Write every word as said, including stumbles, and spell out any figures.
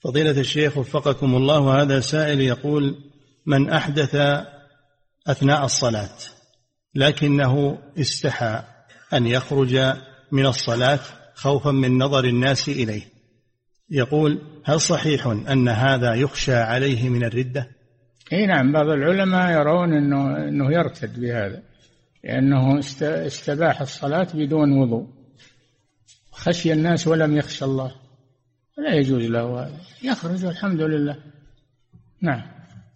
فضيلة الشيخ وفقكم الله، وهذا سائل يقول: من أحدث أثناء الصلاة لكنه استحى أن يخرج من الصلاة خوفا من نظر الناس إليه، يقول: هل صحيح أن هذا يخشى عليه من الردة؟ اي نعم، بعض العلماء يرون انه انه يرتد بهذا، لانه استباح الصلاة بدون وضوء، خشي الناس ولم يخشى الله، لا يجوز له هذا، يخرج والحمد لله. نعم.